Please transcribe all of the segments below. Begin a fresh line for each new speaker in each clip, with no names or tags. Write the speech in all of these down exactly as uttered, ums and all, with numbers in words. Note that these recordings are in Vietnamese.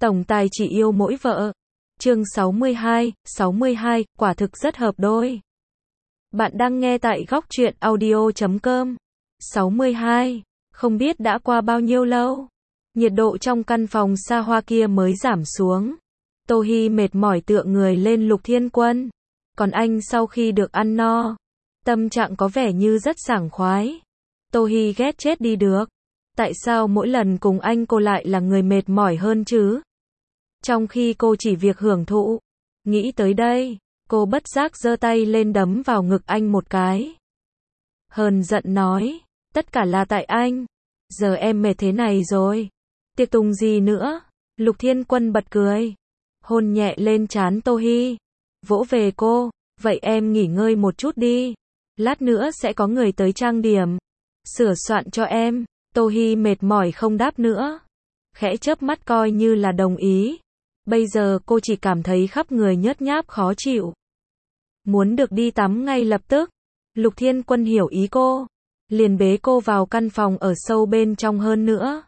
Tổng tài chỉ yêu mỗi vợ. Chương sáu mươi hai, sáu mươi hai, quả thực rất hợp đôi. Bạn đang nghe tại góc truyện audio chấm com. sáu mươi hai, không biết đã qua bao nhiêu lâu. Nhiệt độ trong căn phòng xa hoa kia mới giảm xuống. Tô Hi mệt mỏi tựa người lên Lục Thiên Quân. Còn anh sau khi được ăn no, tâm trạng có vẻ như rất sảng khoái. Tô Hi ghét chết đi được. Tại sao mỗi lần cùng anh cô lại là người mệt mỏi hơn chứ? Trong khi cô chỉ việc hưởng thụ. Nghĩ tới đây, cô bất giác giơ tay lên đấm vào ngực anh một cái. Hờn giận nói, tất cả là tại anh. Giờ em mệt thế này rồi. Tiệc tùng gì nữa? Lục Thiên Quân bật cười. Hôn nhẹ lên trán Tô Hi. Vỗ về cô, vậy em nghỉ ngơi một chút đi. Lát nữa sẽ có người tới trang điểm. Sửa soạn cho em. Tô Hi mệt mỏi không đáp nữa. Khẽ chớp mắt coi như là đồng ý. Bây giờ cô chỉ cảm thấy khắp người nhớt nháp khó chịu. Muốn được đi tắm ngay lập tức. Lục Thiên Quân hiểu ý cô. Liền bế cô vào căn phòng ở sâu bên trong hơn nữa.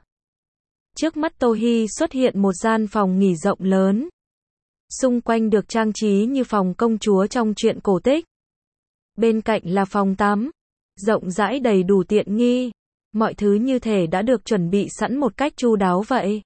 Trước mắt Tô Hi xuất hiện một gian phòng nghỉ rộng lớn. Xung quanh được trang trí như phòng công chúa trong truyện cổ tích. Bên cạnh là phòng tắm. Rộng rãi đầy đủ tiện nghi. Mọi thứ như thể đã được chuẩn bị sẵn một cách chu đáo vậy.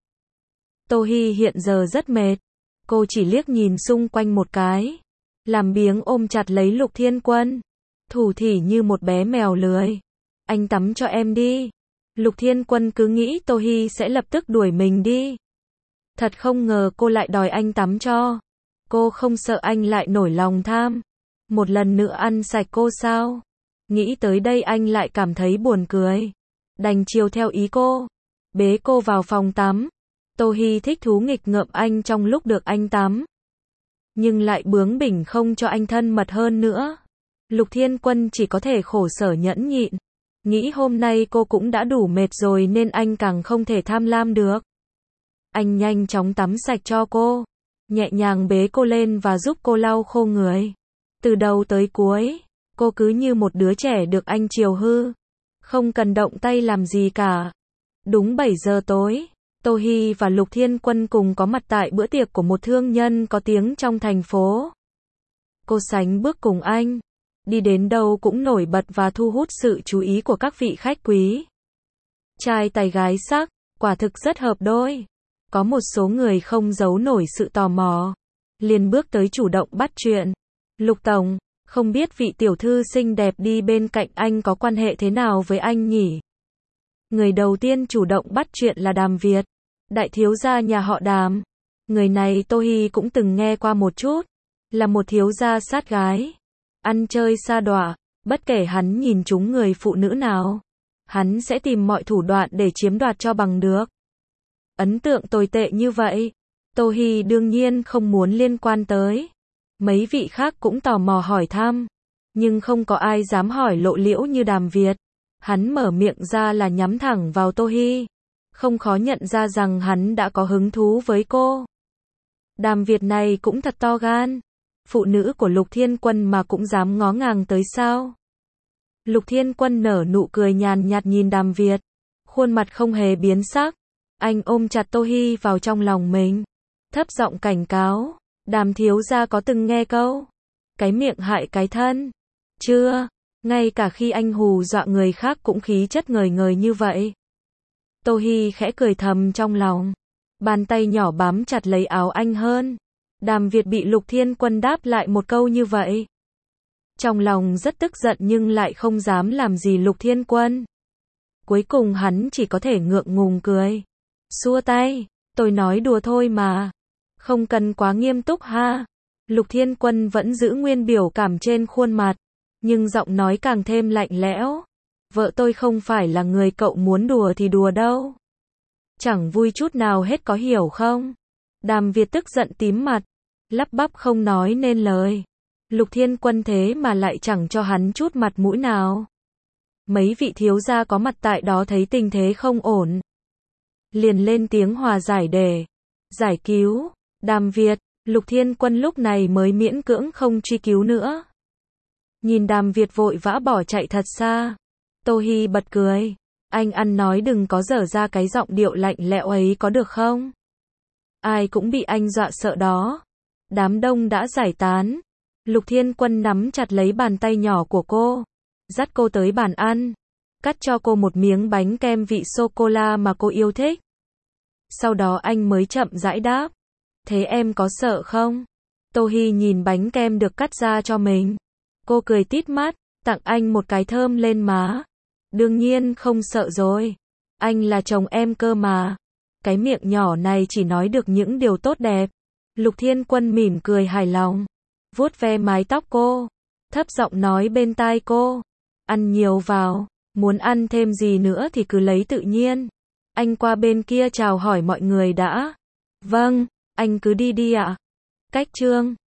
Tô Hi hiện giờ rất mệt. Cô chỉ liếc nhìn xung quanh một cái. Làm biếng ôm chặt lấy Lục Thiên Quân. Thủ thỉ như một bé mèo lười. Anh tắm cho em đi. Lục Thiên Quân cứ nghĩ Tô Hi sẽ lập tức đuổi mình đi. Thật không ngờ cô lại đòi anh tắm cho. Cô không sợ anh lại nổi lòng tham. Một lần nữa ăn sạch cô sao? Nghĩ tới đây anh lại cảm thấy buồn cười. Đành chiều theo ý cô. Bế cô vào phòng tắm. Tô Hi thích thú nghịch ngợm anh trong lúc được anh tắm. Nhưng lại bướng bỉnh không cho anh thân mật hơn nữa. Lục Thiên Quân chỉ có thể khổ sở nhẫn nhịn. Nghĩ hôm nay cô cũng đã đủ mệt rồi nên anh càng không thể tham lam được. Anh nhanh chóng tắm sạch cho cô. Nhẹ nhàng bế cô lên và giúp cô lau khô người. Từ đầu tới cuối, cô cứ như một đứa trẻ được anh chiều hư. Không cần động tay làm gì cả. Đúng bảy giờ tối, Tô Hi và Lục Thiên Quân cùng có mặt tại bữa tiệc của một thương nhân có tiếng trong thành phố. Cô sánh bước cùng anh. Đi đến đâu cũng nổi bật và thu hút sự chú ý của các vị khách quý. Trai tài gái sắc, quả thực rất hợp đôi. Có một số người không giấu nổi sự tò mò. Liền bước tới chủ động bắt chuyện. Lục Tổng, không biết vị tiểu thư xinh đẹp đi bên cạnh anh có quan hệ thế nào với anh nhỉ? Người đầu tiên chủ động bắt chuyện là Đàm Việt, đại thiếu gia nhà họ Đàm. Người này Tô Hi cũng từng nghe qua một chút, là một thiếu gia sát gái, ăn chơi sa đọa, bất kể hắn nhìn trúng người phụ nữ nào, hắn sẽ tìm mọi thủ đoạn để chiếm đoạt cho bằng được. Ấn tượng tồi tệ như vậy, Tô Hi đương nhiên không muốn liên quan tới. Mấy vị khác cũng tò mò hỏi thăm, nhưng không có ai dám hỏi lộ liễu như Đàm Việt. Hắn mở miệng ra là nhắm thẳng vào Tô Hi. Không khó nhận ra rằng hắn đã có hứng thú với cô. Đàm Việt này cũng thật to gan. Phụ nữ của Lục Thiên Quân mà cũng dám ngó ngàng tới sao? Lục Thiên Quân nở nụ cười nhàn nhạt nhìn Đàm Việt. Khuôn mặt không hề biến sắc. Anh ôm chặt Tô Hi vào trong lòng mình. Thấp giọng cảnh cáo. Đàm thiếu gia có từng nghe câu cái miệng hại cái thân? Chưa. Ngay cả khi anh hù dọa người khác cũng khí chất ngời ngời như vậy. Tô Hi khẽ cười thầm trong lòng. Bàn tay nhỏ bám chặt lấy áo anh hơn. Đàm Việt bị Lục Thiên Quân đáp lại một câu như vậy. Trong lòng rất tức giận nhưng lại không dám làm gì Lục Thiên Quân. Cuối cùng hắn chỉ có thể ngượng ngùng cười. Xua tay, tôi nói đùa thôi mà. Không cần quá nghiêm túc ha. Lục Thiên Quân vẫn giữ nguyên biểu cảm trên khuôn mặt. Nhưng giọng nói càng thêm lạnh lẽo. Vợ tôi không phải là người cậu muốn đùa thì đùa đâu. Chẳng vui chút nào hết có hiểu không? Đàm Việt tức giận tím mặt. Lắp bắp không nói nên lời. Lục Thiên Quân thế mà lại chẳng cho hắn chút mặt mũi nào. Mấy vị thiếu gia có mặt tại đó thấy tình thế không ổn. Liền lên tiếng hòa giải để giải cứu. Đàm Việt, Lục Thiên Quân lúc này mới miễn cưỡng không truy cứu nữa. Nhìn Đàm Việt vội vã bỏ chạy thật xa. Tô Hi bật cười. Anh ăn nói đừng có dở ra cái giọng điệu lạnh lẽo ấy có được không? Ai cũng bị anh dọa sợ đó. Đám đông đã giải tán. Lục Thiên Quân nắm chặt lấy bàn tay nhỏ của cô, dắt cô tới bàn ăn, cắt cho cô một miếng bánh kem vị sô-cô-la mà cô yêu thích. Sau đó anh mới chậm rãi đáp, thế em có sợ không? Tô Hi nhìn bánh kem được cắt ra cho mình. Cô cười tít mắt, tặng anh một cái thơm lên má. Đương nhiên không sợ rồi. Anh là chồng em cơ mà. Cái miệng nhỏ này chỉ nói được những điều tốt đẹp. Lục Thiên Quân mỉm cười hài lòng, vuốt ve mái tóc cô, thấp giọng nói bên tai cô, ăn nhiều vào, muốn ăn thêm gì nữa thì cứ lấy tự nhiên. Anh qua bên kia chào hỏi mọi người đã. Vâng, anh cứ đi đi ạ. Cách chương